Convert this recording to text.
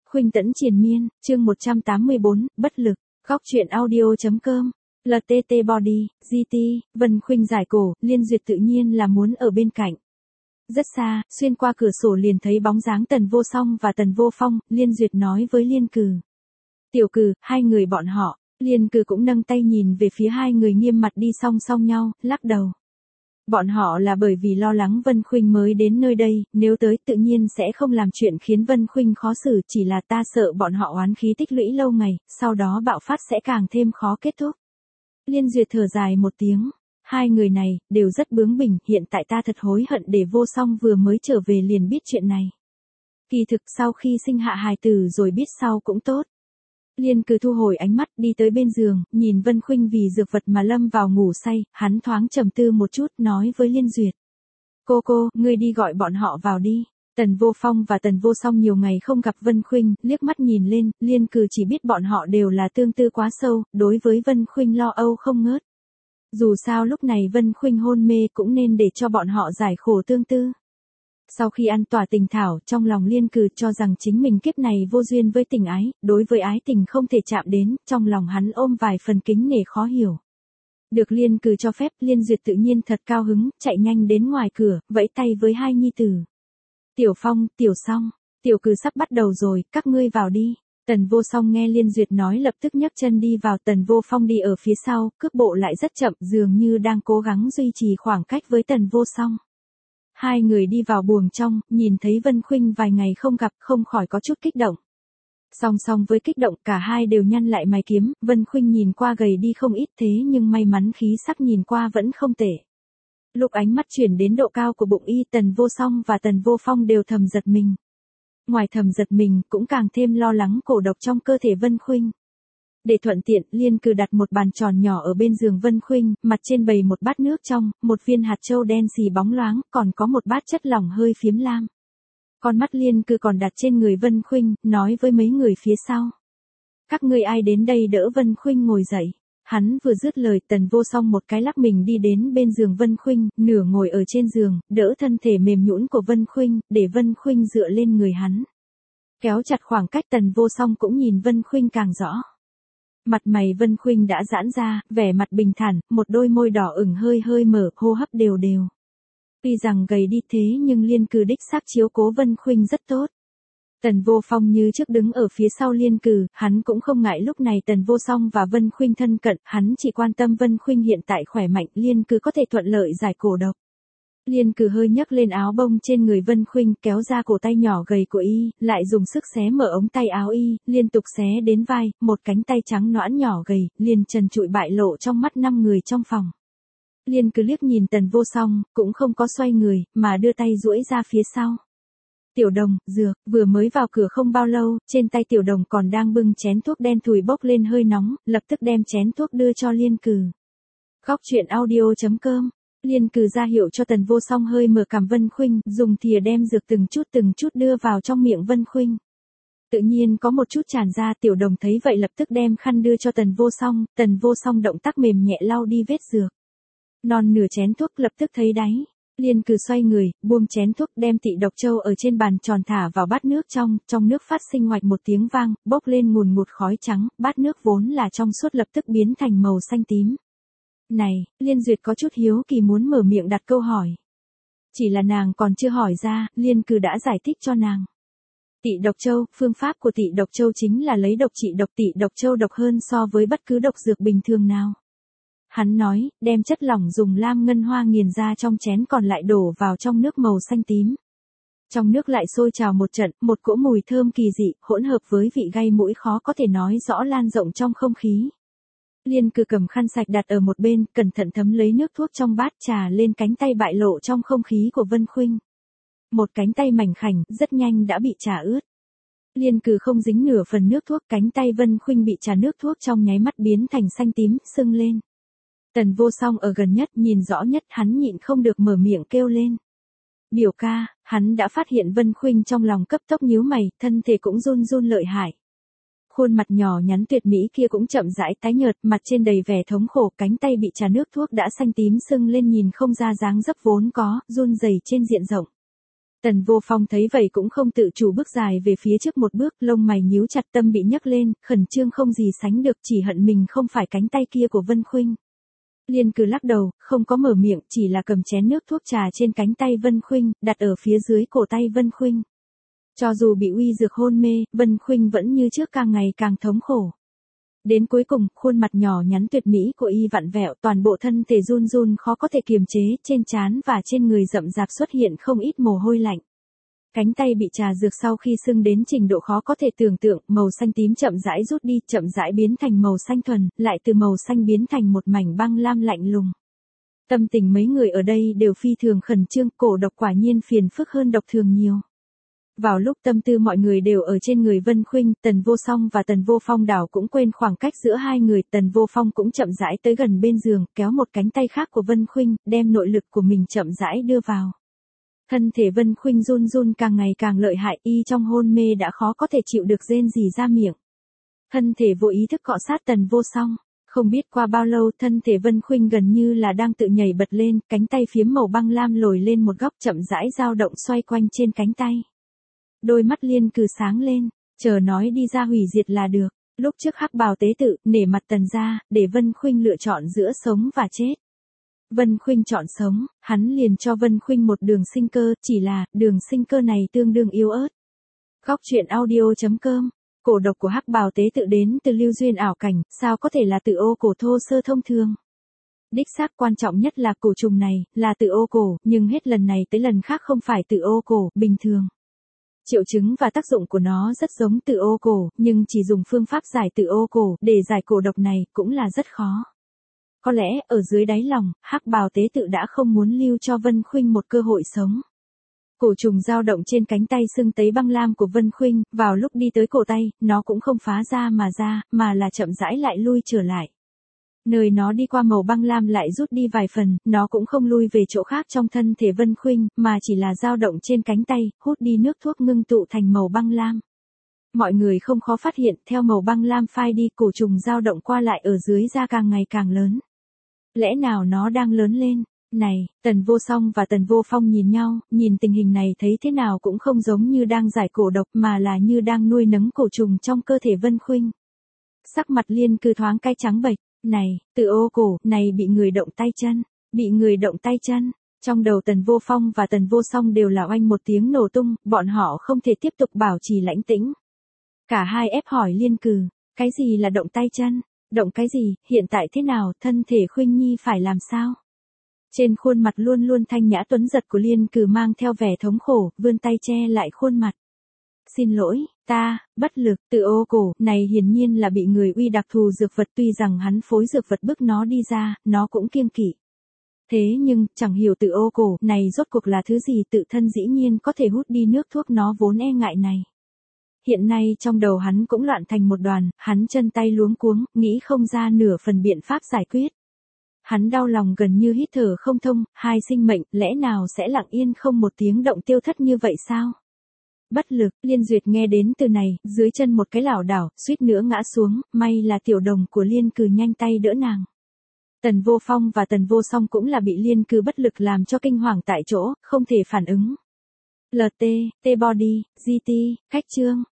Khuynh tẫn triền miên, chương 184, bất lực, góc truyện audio.com, LTT Body, GT, Vân Khuynh giải cổ, Liên Duyệt tự nhiên là muốn ở bên cạnh. Rất xa, xuyên qua cửa sổ liền thấy bóng dáng Tần Vô Song và Tần Vô Phong, Liên Duyệt nói với Liên Cừ. Tiểu Cừ, hai người bọn họ, Liên Cừ cũng nâng tay nhìn về phía hai người nghiêm mặt đi song song nhau, lắc đầu. Bọn họ là bởi vì lo lắng Vân Khuynh mới đến nơi đây, nếu tới tự nhiên sẽ không làm chuyện khiến Vân Khuynh khó xử, chỉ là ta sợ bọn họ oán khí tích lũy lâu ngày, sau đó bạo phát sẽ càng thêm khó kết thúc. Liên Duyệt thở dài một tiếng, hai người này, đều rất bướng bỉnh, hiện tại ta thật hối hận để Vô Song vừa mới trở về liền biết chuyện này. Kỳ thực sau khi sinh hạ hài tử rồi biết sau cũng tốt. Liên Cừ thu hồi ánh mắt đi tới bên giường, nhìn Vân Khuynh vì dược vật mà lâm vào ngủ say, hắn thoáng trầm tư một chút nói với Liên Duyệt. Cô, ngươi đi gọi bọn họ vào đi. Tần Vô Phong và Tần Vô Song nhiều ngày không gặp Vân Khuynh, liếc mắt nhìn lên, Liên Cừ chỉ biết bọn họ đều là tương tư quá sâu, đối với Vân Khuynh lo âu không ngớt. Dù sao lúc này Vân Khuynh hôn mê cũng nên để cho bọn họ giải khổ tương tư. Sau khi ăn tỏa tình thảo, trong lòng Liên Cừ cho rằng chính mình kiếp này vô duyên với tình ái, đối với ái tình không thể chạm đến, trong lòng hắn ôm vài phần kính nể khó hiểu. Được Liên Cừ cho phép, Liên Duyệt tự nhiên thật cao hứng, chạy nhanh đến ngoài cửa, vẫy tay với hai nhi tử. Tiểu Phong, Tiểu Song, Tiểu Cừ sắp bắt đầu rồi, các ngươi vào đi. Tần Vô Song nghe Liên Duyệt nói lập tức nhấc chân đi vào, Tần Vô Phong đi ở phía sau, cước bộ lại rất chậm, dường như đang cố gắng duy trì khoảng cách với Tần Vô Song. Hai người đi vào buồng trong, nhìn thấy Vân Khuynh vài ngày không gặp, không khỏi có chút kích động. Song song với kích động, cả hai đều nhăn lại mày kiếm, Vân Khuynh nhìn qua gầy đi không ít thế nhưng may mắn khí sắc nhìn qua vẫn không tệ. Lúc ánh mắt chuyển đến độ cao của bụng y, Tần Vô Song và Tần Vô Phong đều thầm giật mình. Ngoài thầm giật mình, cũng càng thêm lo lắng cổ độc trong cơ thể Vân Khuynh. Để thuận tiện, Liên Cừ đặt một bàn tròn nhỏ ở bên giường Vân Khuynh, mặt trên bày một bát nước trong, một viên hạt châu đen xì bóng loáng, còn có một bát chất lỏng hơi phiếm lam. Con mắt Liên Cừ còn đặt trên người Vân Khuynh, nói với mấy người phía sau. Các ngươi ai đến đây đỡ Vân Khuynh ngồi dậy. Hắn vừa dứt lời, Tần Vô Song một cái lắc mình đi đến bên giường Vân Khuynh, nửa ngồi ở trên giường, đỡ thân thể mềm nhũn của Vân Khuynh, để Vân Khuynh dựa lên người hắn. Kéo chặt khoảng cách, Tần Vô Song cũng nhìn Vân Khuynh càng rõ. Mặt mày Vân Khuynh đã giãn ra, vẻ mặt bình thản, một đôi môi đỏ ửng hơi mở, hô hấp đều đều. Tuy rằng gầy đi thế nhưng Liên Cừ đích xác chiếu cố Vân Khuynh rất tốt. Tần Vô Phong như trước đứng ở phía sau Liên Cừ, hắn cũng không ngại lúc này Tần Vô Song và Vân Khuynh thân cận, hắn chỉ quan tâm Vân Khuynh hiện tại khỏe mạnh, Liên Cừ có thể thuận lợi giải cổ độc. Liên Cừ hơi nhấc lên áo bông trên người Vân Khuynh, kéo ra cổ tay nhỏ gầy của y, lại dùng sức xé mở ống tay áo y, liên tục xé đến vai, một cánh tay trắng nõn nhỏ gầy, liền trần trụi bại lộ trong mắt 5 người trong phòng. Liên Cừ liếc nhìn Tần Vô Song, cũng không có xoay người, mà đưa tay duỗi ra phía sau. Tiểu Đồng, dược, vừa mới vào cửa không bao lâu, trên tay Tiểu Đồng còn đang bưng chén thuốc đen thùi bốc lên hơi nóng, lập tức đem chén thuốc đưa cho Liên Cừ. Góc truyện audio.com. Liên Cừ ra hiệu cho Tần Vô Song hơi mở cằm Vân Khuynh, dùng thìa đem dược từng chút đưa vào trong miệng Vân Khuynh. Tự nhiên có một chút tràn ra, Tiểu Đồng thấy vậy lập tức đem khăn đưa cho Tần Vô Song động tác mềm nhẹ lau đi vết dược. Non nửa chén thuốc lập tức thấy đáy. Liên Cừ xoay người, buông chén thuốc, đem Tị độc châu ở trên bàn tròn thả vào bát nước trong nước phát sinh ngoạch một tiếng vang, bốc lên ngùn ngụt khói trắng, bát nước vốn là trong suốt lập tức biến thành màu xanh tím. Này, Liên Duyệt có chút hiếu kỳ muốn mở miệng đặt câu hỏi. Chỉ là nàng còn chưa hỏi ra, Liên Cừ đã giải thích cho nàng. Tị độc châu, phương pháp của Tị độc châu chính là lấy độc trị độc, Tị độc châu độc hơn so với bất cứ độc dược bình thường nào. Hắn nói, đem chất lỏng dùng lam ngân hoa nghiền ra trong chén còn lại đổ vào trong nước màu xanh tím. Trong nước lại sôi trào một trận, một cỗ mùi thơm kỳ dị, hỗn hợp với vị gây mũi khó có thể nói rõ lan rộng trong không khí. Liên Cừ cầm khăn sạch đặt ở một bên, cẩn thận thấm lấy nước thuốc trong bát trà lên cánh tay bại lộ trong không khí của Vân Khuynh. Một cánh tay mảnh khảnh, rất nhanh đã bị trà ướt. Liên Cừ không dính nửa phần nước thuốc, cánh tay Vân Khuynh bị trà nước thuốc trong nháy mắt biến thành xanh tím, sưng lên. Tần Vô Song ở gần nhất, nhìn rõ nhất, hắn nhịn không được mở miệng kêu lên. Biểu ca, hắn đã phát hiện Vân Khuynh trong lòng cấp tốc nhíu mày, thân thể cũng run lợi hại. Khuôn mặt nhỏ nhắn tuyệt mỹ kia cũng chậm rãi tái nhợt, mặt trên đầy vẻ thống khổ, cánh tay bị trà nước thuốc đã xanh tím sưng lên nhìn không ra dáng dấp vốn có, run rẩy trên diện rộng. Tần Vô Phong thấy vậy cũng không tự chủ bước dài về phía trước một bước, lông mày nhíu chặt, tâm bị nhấc lên, khẩn trương không gì sánh được, chỉ hận mình không phải cánh tay kia của Vân Khuynh. Liên Cử lắc đầu, không có mở miệng, chỉ là cầm chén nước thuốc trà trên cánh tay Vân Khuynh, đặt ở phía dưới cổ tay Vân Khuynh. Cho dù bị uy dược hôn mê, Vân Khuynh vẫn như trước càng ngày càng thống khổ. Đến cuối cùng, khuôn mặt nhỏ nhắn tuyệt mỹ của y vặn vẹo, toàn bộ thân thể run run khó có thể kiềm chế, trên trán và trên người rậm rạp xuất hiện không ít mồ hôi lạnh. Cánh tay bị trà dược sau khi sưng đến trình độ khó có thể tưởng tượng, màu xanh tím chậm rãi rút đi, chậm rãi biến thành màu xanh thuần, lại từ màu xanh biến thành một mảnh băng lam lạnh lùng. Tâm tình mấy người ở đây đều phi thường khẩn trương, cổ độc quả nhiên phiền phức hơn độc thường nhiều. Vào lúc tâm tư mọi người đều ở trên người Vân Khuynh, Tần Vô Song và Tần Vô Phong đảo cũng quên khoảng cách giữa hai người, Tần Vô Phong cũng chậm rãi tới gần bên giường, kéo một cánh tay khác của Vân Khuynh, đem nội lực của mình chậm rãi đưa vào. Thân thể Vân Khuynh run run càng ngày càng lợi hại, y trong hôn mê đã khó có thể chịu được rên rỉ ra miệng. Thân thể vô ý thức cọ sát Tần Vô Song. Không biết qua bao lâu, thân thể Vân Khuynh gần như là đang tự nhảy bật lên, cánh tay phiếm màu băng lam lồi lên một góc, chậm rãi dao động xoay quanh trên cánh tay. Đôi mắt Liên Cử sáng lên, chờ nói đi ra hủy diệt là được. Lúc trước Hắc Bào tế tự, nể mặt Tần gia, để Vân Khuynh lựa chọn giữa sống và chết. Vân Khuynh chọn sống, hắn liền cho Vân Khuynh một đường sinh cơ, chỉ là, đường sinh cơ này tương đương yếu ớt. Góc truyện audio.com. Cổ độc của Hắc Bào tế tự đến từ lưu duyên ảo cảnh, sao có thể là tự ô cổ thô sơ thông thường. Đích xác quan trọng nhất là cổ trùng này, là tự ô cổ, nhưng hết lần này tới lần khác không phải tự ô cổ, bình thường. Triệu chứng và tác dụng của nó rất giống tự ô cổ, nhưng chỉ dùng phương pháp giải tự ô cổ để giải cổ độc này cũng là rất khó. Có lẽ, ở dưới đáy lòng, Hắc Bào tế tự đã không muốn lưu cho Vân Khuynh một cơ hội sống. Cổ trùng dao động trên cánh tay sưng tấy băng lam của Vân Khuynh, vào lúc đi tới cổ tay, nó cũng không phá ra, mà là chậm rãi lại lui trở lại. Nơi nó đi qua màu băng lam lại rút đi vài phần, nó cũng không lui về chỗ khác trong thân thể Vân Khuynh, mà chỉ là dao động trên cánh tay, hút đi nước thuốc ngưng tụ thành màu băng lam. Mọi người không khó phát hiện, theo màu băng lam phai đi, cổ trùng dao động qua lại ở dưới da càng ngày càng lớn. Lẽ nào nó đang lớn lên? Này, Tần Vô Song và Tần Vô Phong nhìn nhau, nhìn tình hình này thấy thế nào cũng không giống như đang giải cổ độc mà là như đang nuôi nấng cổ trùng trong cơ thể Vân Khuynh. Sắc mặt Liên Cử thoáng cay trắng bệch, này, tự ô cổ, này bị người động tay chân, bị người động tay chân. Trong đầu Tần Vô Phong và Tần Vô Song đều là oanh một tiếng nổ tung, bọn họ không thể tiếp tục bảo trì lãnh tĩnh. Cả hai ép hỏi Liên Cử, cái gì là động tay chân? Động cái gì, hiện tại thế nào, thân thể Khuynh Nhi phải làm sao? Trên khuôn mặt luôn luôn thanh nhã tuấn giật của Liên Cử mang theo vẻ thống khổ, vươn tay che lại khuôn mặt. Xin lỗi, ta, bất lực, tự ô cổ, này hiển nhiên là bị người uy đặc thù dược vật, tuy rằng hắn phối dược vật bức nó đi ra, nó cũng kiêng kỵ. Thế nhưng, chẳng hiểu tự ô cổ, này rốt cuộc là thứ gì, tự thân dĩ nhiên có thể hút đi nước thuốc nó vốn e ngại này. Hiện nay trong đầu hắn cũng loạn thành một đoàn, hắn chân tay luống cuống, nghĩ không ra nửa phần biện pháp giải quyết. Hắn đau lòng gần như hít thở không thông, hai sinh mệnh, lẽ nào sẽ lặng yên không một tiếng động tiêu thất như vậy sao? Bất lực, Liên Duyệt nghe đến từ này, dưới chân một cái lảo đảo, suýt nữa ngã xuống, may là tiểu đồng của Liên Cử nhanh tay đỡ nàng. Tần Vô Phong và Tần Vô Song cũng là bị Liên Cử bất lực làm cho kinh hoàng tại chỗ, không thể phản ứng. LT, T-Body, GT, Khách chương.